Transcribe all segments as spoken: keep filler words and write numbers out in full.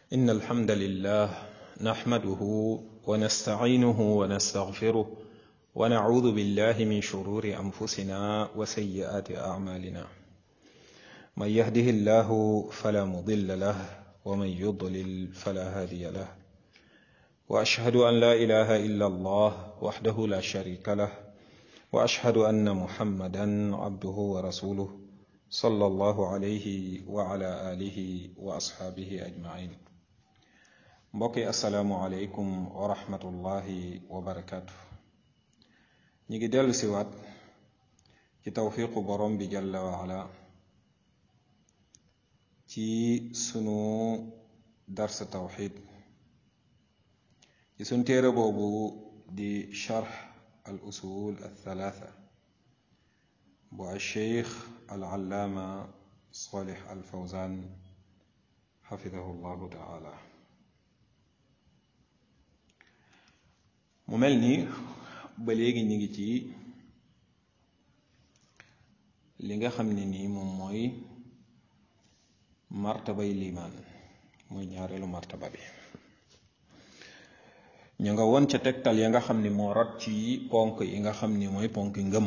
إن الحمد لله نحمده ونستعينه ونستغفره ونعوذ بالله من شرور أنفسنا وسيئات أعمالنا من يهده الله فلا مضل له ومن يضلل فلا هادي له وأشهد أن لا إله إلا الله وحده لا شريك له وأشهد أن محمدا عبده ورسوله صلى الله عليه وعلى آله وأصحابه أجمعين mbokki asalaamualeykum wa rahmatullahi wa barakaatu. ñi ngi dellu siwaat ci tawfiqu borom bi jalla wa ala ci sunu darsa tawxid ci sunu téere boobu di charx al usul al thalatha bu al cheikh al allaama salih al fawzan xafidahu llahu taala. mu mel ni ba léegi ñu ngi ci li nga xam ne nii moom mooy martabay liimaan mooy ñaareelu martaba bi. ñu nga won ca tegtal ya nga xam ni moo rot ci ponk yi nga xam ni mooy ponk ngëm.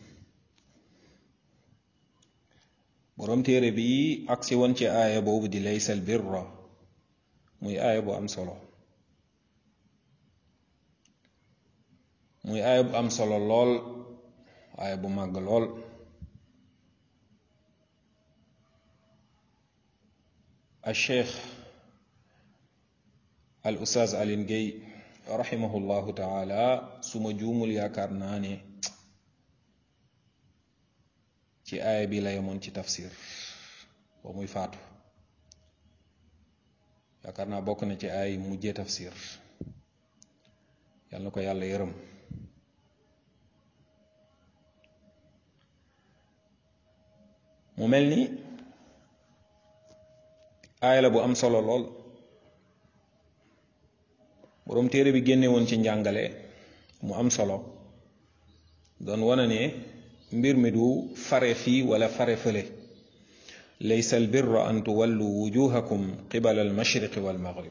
boroom téere bi agsi woon ci aaya boobu di laysal birra muy aaya bu am solo muy aaya bu am solo lool aaya bu màgg lool. al cheikh al ustaaz Alioune Guèye rahimahullahu taala suma juumul yaakaar naa ne ci aaya bi la yemoon ci tafsir ba muy faatu yaakaar naa bokk na ci aaya yi mujjee tafsir yàlla na ko yàlla yërëm. mu mel ni aaya la bu am solo lool boroom téere bi génne woon ci njàngale mu am solo doon wane ne mbir mi du fare fii wala fare fële. laysa al birra an tuwallu wujuhakum qibala al mashriqi wal maghrib.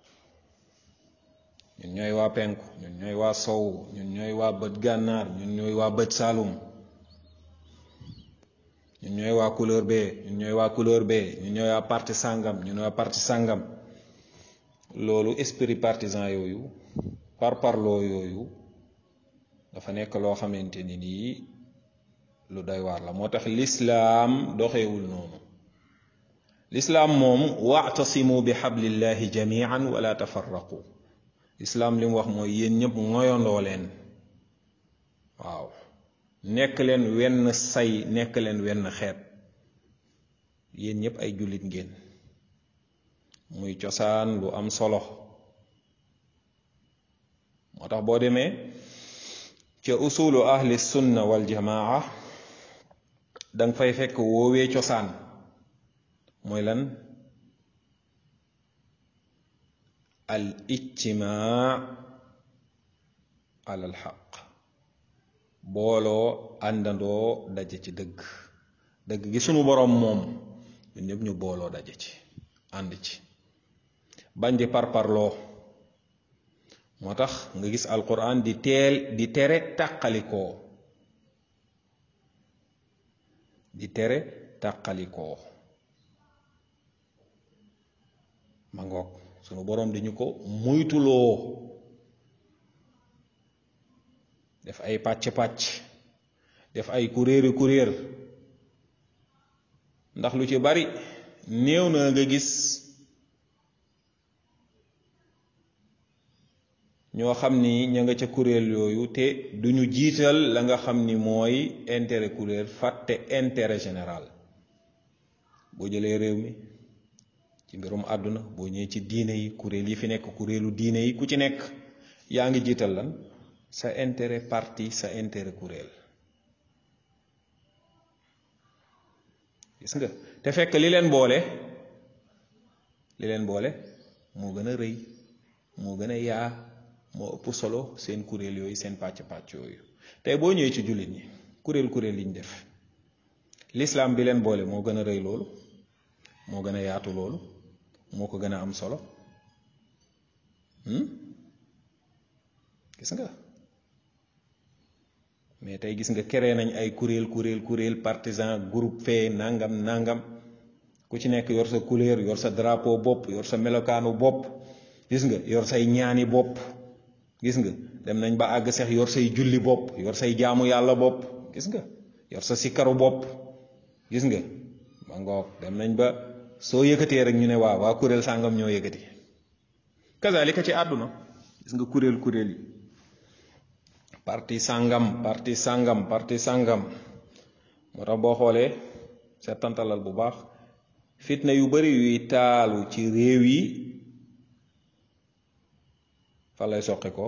ñun ñooy waa penku, ñun ñooy waa sow, ñun ñooy waa bët gànnaar, ñun ñooy waa bët saalum, ñun ñooy waa couleur bee ñun ñooy waa couleur bee ñun ñooy waa parti sàngam ñun waa parti sàngam. loolu esprit partisan yooyu par parloo yooyu dafa nekk loo xamante ni nii lu doy waar la. moo tax lislaam doxewul noonu. lislaam moom wa'tasimu bi hablillahi jamian wala tafarraqu. lislaam li mu wax mooy yéen ñëpp ngoyondoo leen, waaw nekk leen wenn say, nekk leen wenn xeet, yéen ñëpp ay jullit ngeen. muy cosaan lu am solo. moo tax boo demee ca usulu ahli sunna wal jamaa danga fay fekk woowee cosaan mooy lan? al ijtimaa ala al xaq, booloo àndandoo daje ci dëgg. dëgg gi sunu boroom moom ñun ñëpp ñu booloo daje ci ànd ci bañ di parparloo. moo tax nga gis alquran di teel di tere tàqalikoo di tere tàqalikoo ma ngoog sunu boroom dañu ko moytuloo def ay pàcc-pàcc, def ay kuréeri kuréer. ndax lu ci bari néew na nga gis ñoo xam ni ña nga ca kuréel yooyu te duñu jiital la nga xam ni mooy intérêt kuréel, fàtte intérêt général. boo jëlee réew mi ci mbirum àdduna, boo ñëwee ci diine yi, kuréel yi fi nekk, kuréelu diine yi ku ci nekk yaa ngi jiital lan? sa intérêt parti, sa intérêt kuréel. gis nga te fekk li leen boole li leen boole moo gën a rëy, moo gën a yaa, moo ëpp solo seen kuréel yooyu, seen pàcc-pàcc yooyu. tey boo ñëwee ci jullit ñi kuréel kuréel liñ def, l'islam bi leen boole moo gën a rëy loolu, moo gën a yaatu loolu, moo ko gën a am solo gis nga mais tey gis nga créé nañ ay kuréel kuréel kuréel partisan groupe fee nangam nangam ku ci nekk yor sa couleur yor sa drapeau bopp yor sa melokaanu bopp gis nga yor say ñaani bopp gis nga dem nañ ba àgg sax yor say julli bopp yor say jaamu yàlla bopp gis nga yor sa sikkaru bopp gis nga ma ngoog dem nañ ba soo yëkkatee rek ñu ne waaw waa kuréel sàngam ñoo yëkkati kazalika ci àdduna gis nga kuréel kuréel yi parti sàngam parti sàngam parti sàngam moo tax boo xoolee seetantalal bu baax fitna yu bari yuy taalu ci réew yi fa lay soqe ko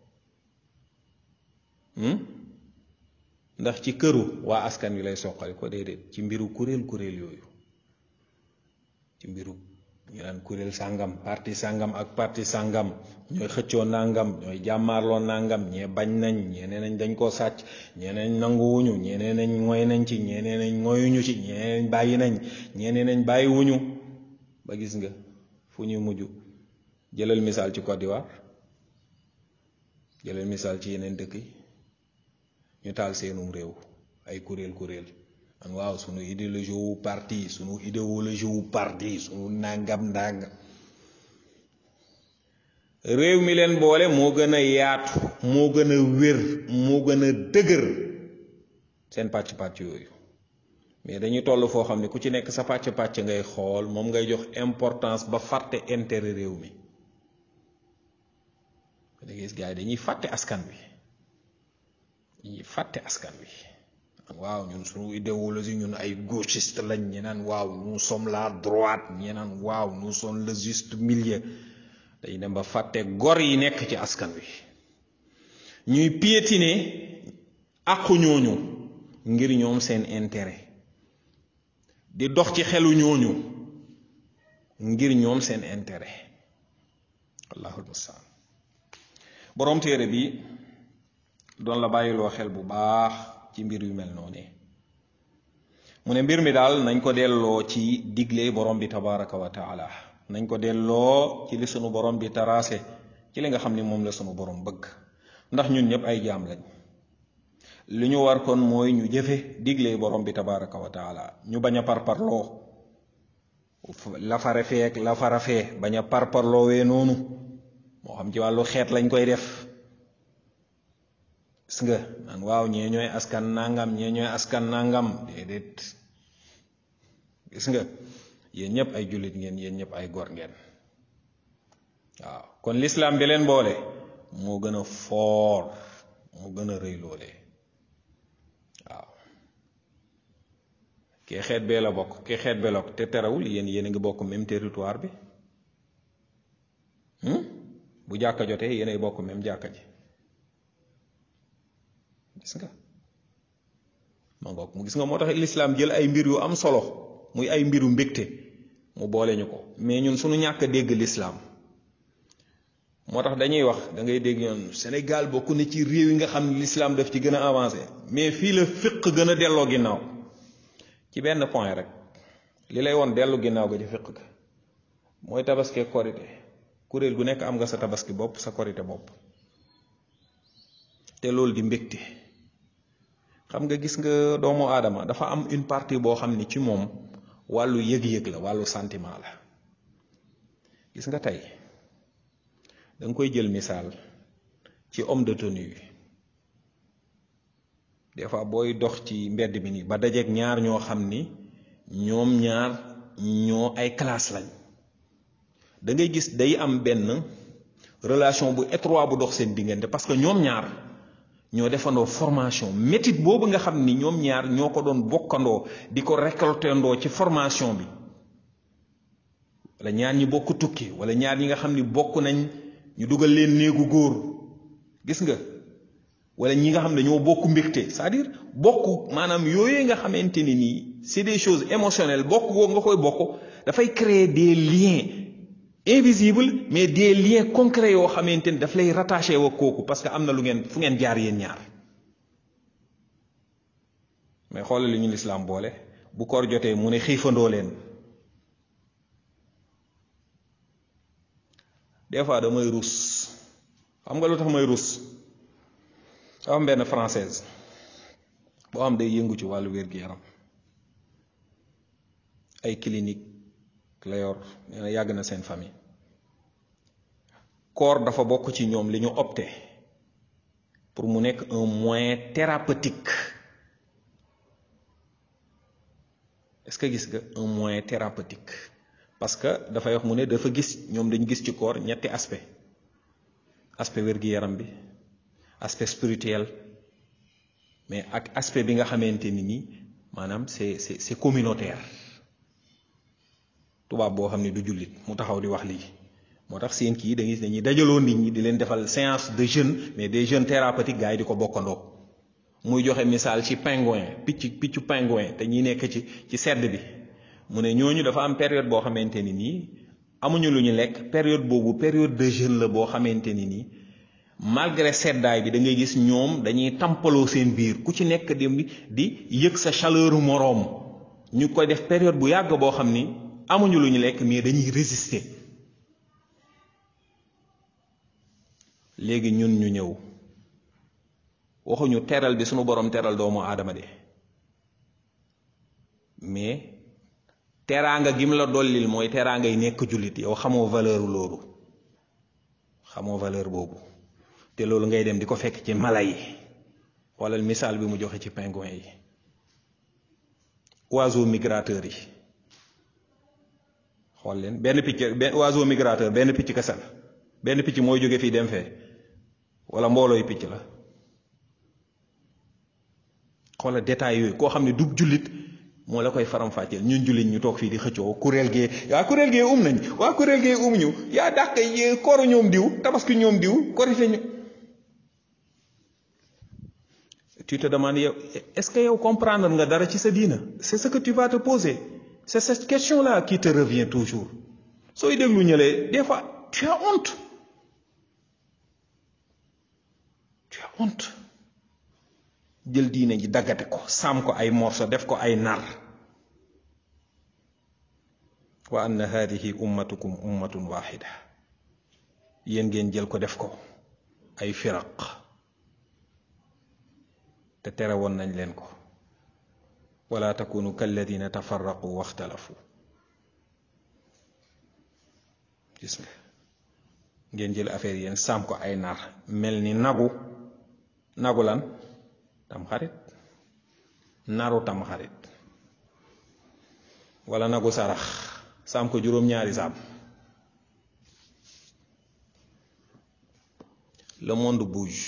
ndax ci këru waa askan wi lay soqali ko déedéet ci mbiru kuréel kuréel yooyu ci mbiru ñu naan kuréel sàngam parti sàngam ak parti sàngam ñooy xëccoo nangam ñooy jàmmaarloo nangam ñee bañ nañ ñeneen nañ dañ koo sàcc ñeneen nanguwuñu ñeneen nañ ngoy nañ ci ñeneen nañ ngoyuñu ci ñeneen bàyyi nañ ñeneen nañ bàyyiwuñu ba gis nga fu ñuy mujj jëlal misaal ci Côte d'Ivoire jëlal misaal ci yeneen dëkk yi ñu taal seenum réew ay kuréel kuréel an waaw sunu idéologie wu parti sunu idéologie wu parti sunu nangam ndàngam réew mi leen boole moo gën a yaatu moo gën a wér moo gën a dëgër seen pàcc-pàcc yooyu mais dañuy toll foo xam ne ku ci nekk sa pàcc-pàcc ngay xool moom ngay jox importance ba fàtte intérêt réew mi da gis gars yi dañuy fàtte askan wi dañuy fàtte askan wi waaw ñun suñu idéologie ñun ay gauchiste lañ ñi naan waaw nous sommes la droite ñi naan waaw nous sommes le juste milieu dañuy dem ba fàtte gor yi nekk ci askan wi ñuy piétiner àqu ñooñu ngir ñoom seen intérêt di dox ci xelu ñooñu ngir ñoom seen intérêt allahul mustaan boroom téere bi doon la bàyyiloo xel bu baax ci mbir yu mel noonu mu ne mbir mi daal nañ ko delloo ci digle borom bi tabaraka wa taala nañ ko delloo ci li sunu borom bi taraase ci li nga xam ni moom la sunu borom bëgg ndax ñun ñëpp ay jaam lañ li ñu war kon mooy ñu jëfe digle borom bi tabaraka wa taala ñu bañ a parparloo la fare fee ak la fara fee bañ a parparloowee noonu moo xam ci wàllu xeet lañ koy def gis nga naan waaw ñee ñooy askan nangam ñee ñooy askan nangam déedéet gis nga yéen ñëpp ay jullit ngeen yéen ñëpp ay góor ngeen waaw kon l'islam bi leen boole moo gën a foor moo gën a rëy loolee waaw kee xeet bee la bokk kee xeet bee la bokk te terewul yéen yéen a ngi bokk même territoire bi bu jàkka jotee yéen ay bokk même jàkka ji gis nga ma ngoog mu gis nga moo tax l'islam jël ay mbir yu am solo muy ay mbiru mbégte mu boole ñu ko mais ñun suñu ñàkk a dégg l'islam moo tax dañuy wax da ngay dégg ñoon Sénégal bokk na ci réew yi nga xam ne l'islam daf ci gën a avancé mais fii la fiq gën a delloo ginnaaw ci benn point rek li lay woon dellu ginnaaw ga ci fiq ga mooy tabaski korite kuréel gu nekk am nga sa tabaski bopp sa korite bopp te loolu di mbégte xam nga gis nga doomu aadama dafa am une partie boo xam ni ci moom wàllu yëg-yëg la wàllu sentiment la gis nga tey da nga koy jël misaal ci homme de tenue bi des fois booy dox ci mbedd mi nii ba dajeeg ñaar ñoo xam ni ñoom ñaar ñoo ay classe lañ da ngay gis day am benn relation bu étroit bu dox seen diggante parce que ñoom ñaar ñoo defandoo formation métit boobu nga xam ni ñoom ñaar ñoo ko doon bokkandoo di ko récoltendoo ci formation bi wala ñaar ñi bokk tukki wala ñaar ñi nga xam ni bokk nañ ñu dugal leen néegu góor gis nga wala ñi nga xam ne ñoo bokk mbégte c'est-à-dire bokk maanaam yooyu nga xamante ni nii c'est des choses émotionnelles bokk boobu nga koy bokk dafay créer des liens invisibles mais des liens concrets yoo xamante ni daf lay rattaché wa kooku parce que am na lu ngeen fu ngeen jaar yéen ñaar mais xoolal li ñu lislaam boole bu koor jotee mu ne xiifandoo leen des fois damay rus xam nga lu tax may rus am benn française boo xam day yëngu ci wàllu wér-gu-yaram ay clinique la yor nee na yàgg na seen famille koor dafa bokk ci ñoom li ñu opté pour mu nekk un moyen thérapeutique est-ce que gis nga un moyen thérapeutique parce que dafay wax mu ne dafa gis ñoom dañu gis ci koor ñetti aspect aspect wér-gu-yaram bi aspect spirituel mais ak aspect bi nga xamante ni nii maanaam c'est c'est c'est communautaire tubaab boo xam ne du jullit mu taxaw di wax lii moo tax seen kii dañuy dañuy dajaloo nit ñi di leen defal séance de jeûne mais des jeûnes thérapeutiques gars yi di ko bokkandoo muy joxe misaal ci pingouin picc piccu pingouin te ñi nekk ci ci sedd bi mu ne ñooñu dafa am période boo xamante ni nii amuñu lu ñu lekk période boobu période de jeûne la boo xamante ni nii malgré seddaay bi da ngay gis ñoom dañuy tampaloo seen biir ku ci nekk di di yëg sa chaleur moroom ñu koy def période bu yàgg boo xam ni amuñu lu ñu lekk mais dañuy résister. léegi ñun ñu ñëw waxuñu teral bi sunu borom teral doomu aadama de mais teraanga gim la dollil mooy teraanga yi nekk jullit yow xamoo valeur loolu xamoo valeur boobu te loolu ngay dem di ko fekk ci mala yi xoolal misaal bi mu joxe ci pingouin yi oiseaux migrateurs yi xool leen benn picc benn oiseau migrateur benn picc kese la benn picc mooy jóge fii dem fee wala mboolooy picc la xoola détail yooyu koo xam ne du jullit moo la koy faram-fàcceel ñun jullit ñu toog fii di xëccoo kuréel gee waa kuréel gee um nañ waa kuréel gee um ñu yaa dàq kooru ñoom diw tabaski ñoom diw korite ñu tu te demandes yow est-ce que yow comprendre nga dara ci sa diina c'est ce que tu vas te poser c'est cette question-là qui te revient toujours sooy déglu ñëlee des fois tu as honte tu as honte jël diine ji daggate ko saam ko ay morceau def ko ay nar wa anna hadihi ummatukum ummatun wahida yéen ngeen jël ko def ko ay firaq te tere woon nañ leen ko wala takunu kalladina tafarraqu waxtalafu gis nga ngeen jël affaire yéen saam ko ay nar mel ni nagu nagu lan tam xarit naru tam xarit wala nagu sarax saam ko juróom-ñaari saam le monde bouge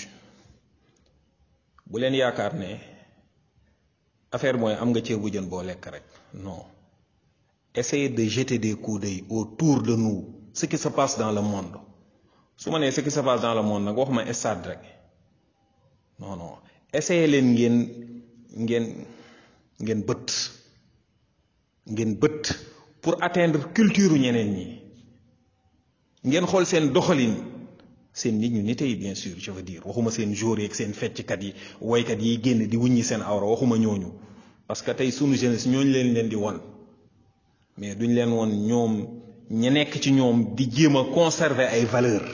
bu leen yaakaar ne affaire mooy am nga ceebu jën boo lekk rek non essayez de jeter des coups d'œil autour de nous ce qui se passe dans le monde su ma nee ce qui se passe dans le monde nag waxuma stade rek non non essayez leen ngeen ngeen ngeen bët ngeen bët pour atteindre culture ñeneen ñi ngeen xool seen doxalin seen nit ñu nite yi bien sûr je veux dire waxuma seen joueurs yi ak seen fecckat yi woykat yi génn di wuññi seen awra waxuma ñooñu parce que tey sunu jeunesse ñooñu leen leen di won mais duñ leen won ñoom ña nekk ci ñoom di jéem a conserver ay valeurs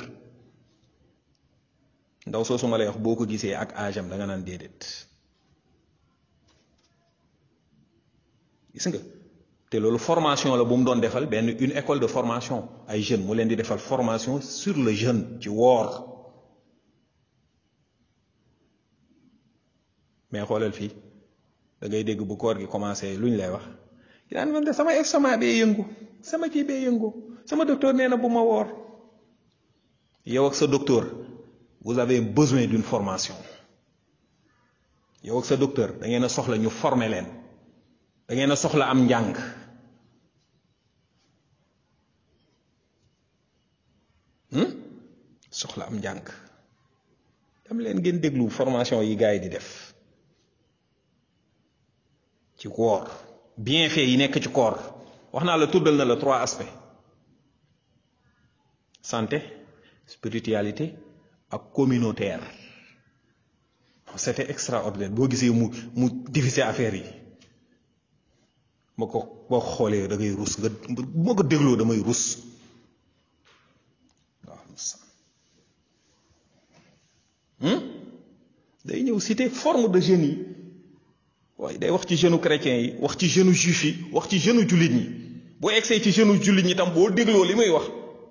ndaw soo su ma lay wax boo ko gisee ak âge am da nga naan déedéet gis nga te loolu formation la bu mu doon defal benn une école de formation ay jeunes mu leen di defal formation sur le jeûne ci woor mais xoolal fii da ngay dégg bu koor gi commencé luñ lay wax ki naan man de sama examen bee yëngu sama kii bee yëngu sama docteur nee na bu ma woor yow ak sa docteur vous avez besoin d'une formation yow ak sa docteur da ngeen a soxla ñu former leen da ngeen a soxla am njàng soxla am njàng dem leen ngeen déglu formation yi gars yi di def ci koor bienfait yi nekk ci koor wax naa la tuddal na la trois aspects santé spiritualité ak communautaire c'était extraordinaire boo gisee mu mu diviser affaire yi ma ko boo xoolee da ngay rus nga moo ko dégloo damay rus waaw day ñëw cité forme de jeunes yi waaye day wax ci jeune chrétiens yi wax ci jeune juif yi wax ci jeune jullit ñi boo egsee ci jeune jullit ñi tam boo dégloo li muy wax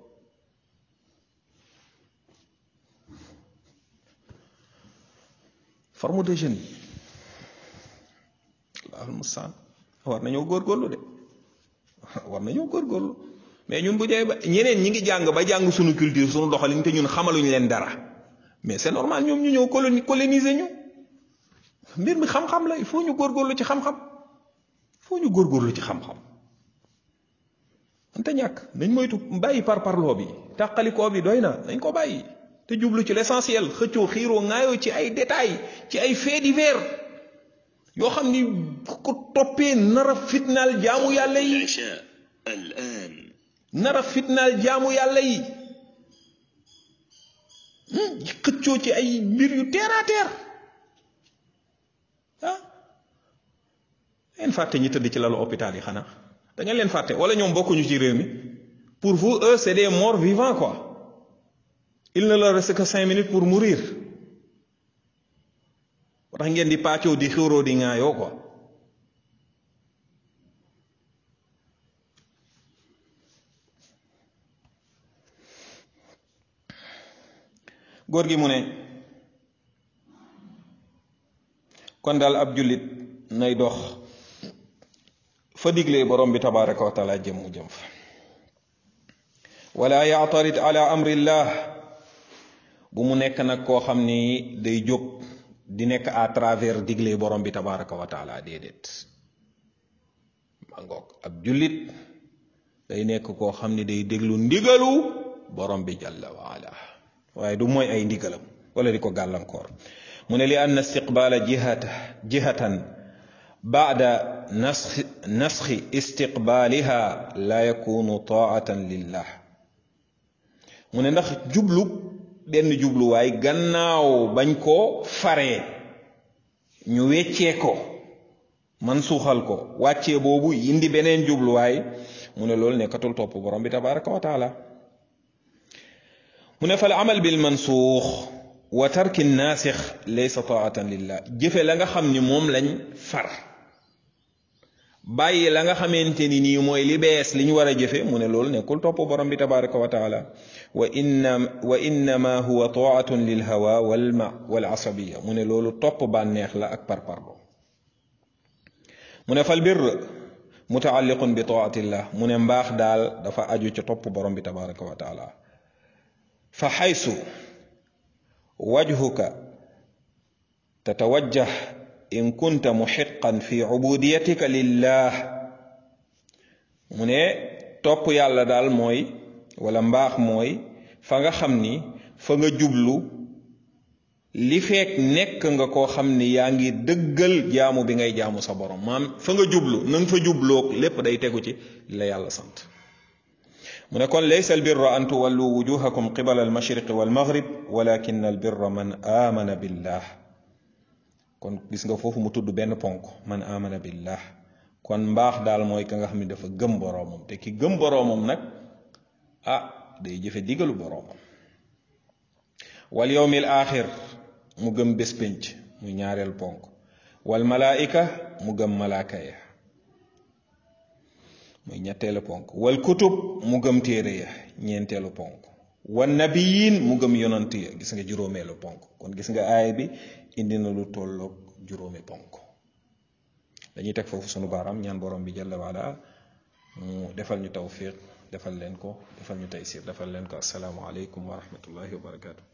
forme de jeunes yi allahul mustaan war nañoo góorgóorlu de war nañoo góorgóorlu mais ñun bu dee ba ñeneen ñi ngi jàng ba jàng suñu culture suñu doxalin te ñun xamaluñ leen dara mais c'est normal ñoom ñu ñëw coloni coloniser ñu mbir mi xam-xam la il faut ñu góorgóorlu ci xam-xam il faut ñu góorgóorlu ci xam-xam ante ñàkk nañ moytu bàyyi par parloo bi tàqalikoo bi doy na nañ ko bàyyi te jublu ci l'essentiel xëccoo xiiroo ŋaayoo ci ay détails ci ay faits divers yoo xam ni ko toppee nara fitnaal jaamu yàlla yi nara fitnaal jaamu yàlla yi xëccoo ci ay mbir yu terre à terre ah leen fàtte ñi tëdd ci lalu hôpital yi xanaa da ngeen leen fàtte wala ñoom bokkuñu ci réew mi pour vous eux c'est des morts vivants quoi il ne leur reste que cinq minutes pour mourir ba tax ngeen di pàccoo di xiiroo di ŋaayoo quoi góor gi mu ne kon daal ab jullit nay dox fa diglee borom bi tabaraka wa taala jëm mu jëm fa wala yaatarid ala amrillah bu mu nekk nag koo xam ni day jóg di nekk à travers diglee borom bi tabaraka wa taala déedéet ma ngoog ab jullit day nekk koo xam ni day déglu ndigalu borom bi jalla wa ala waaye du mooy ay ndigalam wala di ko gàllankoor mu ne li anna istiqbaala jihata jihatan baada nasxi nasxi istiqbaaliha la yakunu taatan lillah mu ne ndax jublu benn jubluwaay gannaaw bañ koo faree ñu weccee ko man suuxal ko wàccee boobu indi beneen jubluwaay mu ne loolu nekkatul topp borom bi tabaraka wa taala mu ne fal amal bil mansuux wa tarki naasix laysa taatan lillah jëfe la nga xam ni moom lañ far bàyyi la nga xamante ni nii mooy li bees li ñu war a jëfe mu ne loolu nekkul topp borom bi tabaraka wa taala wa inna wa innama huwa taatun lil hawa wal ma wal asabiya mu ne loolu topp bànneex la ak parparlo mu ne fal bir mutaalliqun bi taatillah mu ne mbaax daal dafa aju ca topp borom bi tabaraka wa taala fa xaysu wajhuka tatawajjah in kunta muxiqan fi ubudiyatika lillah mu ne topp yàlla daal mooy wala mbaax mooy fa nga xam ni fa nga jublu li fekk nekk nga koo xam ni yaa ngi dëggal jaamu bi ngay jaamu sa borom maam fa nga jublu na nga fa jubloog lépp day tegu ci la yàlla sant mu ne kon laysa albirra an tuwallu wujuhakum qibala almashriqi walmaghrib walakin albirra man amana billah kon gis nga foofu mu tudd benn ponk man amana billah kon mbaax daal mooy ka nga xam ne dafa gëm boroomam te ki gëm boroomam nag ah day jëfe digalu boroomam wal yawmil axir mu gëm bés pénc mu ñaareel ponk wal malaika mu gëm malaaka ya muy ñetteelu ponk wal kutub mu gëm téere ya ñeenteelu ponk wan nabiyin mu gëm yonant ya gis nga juróomeelu ponk kon gis nga aaya bi indi na lu tolloog juróomi ponk dañuy teg foofu sunu baaraam ñaan borom bi jalla waala mu defal ñu tawfiq defal leen ko defal ñu taysir defal leen ko assalaamu aleykum wa rahmatullahi wa barakatuh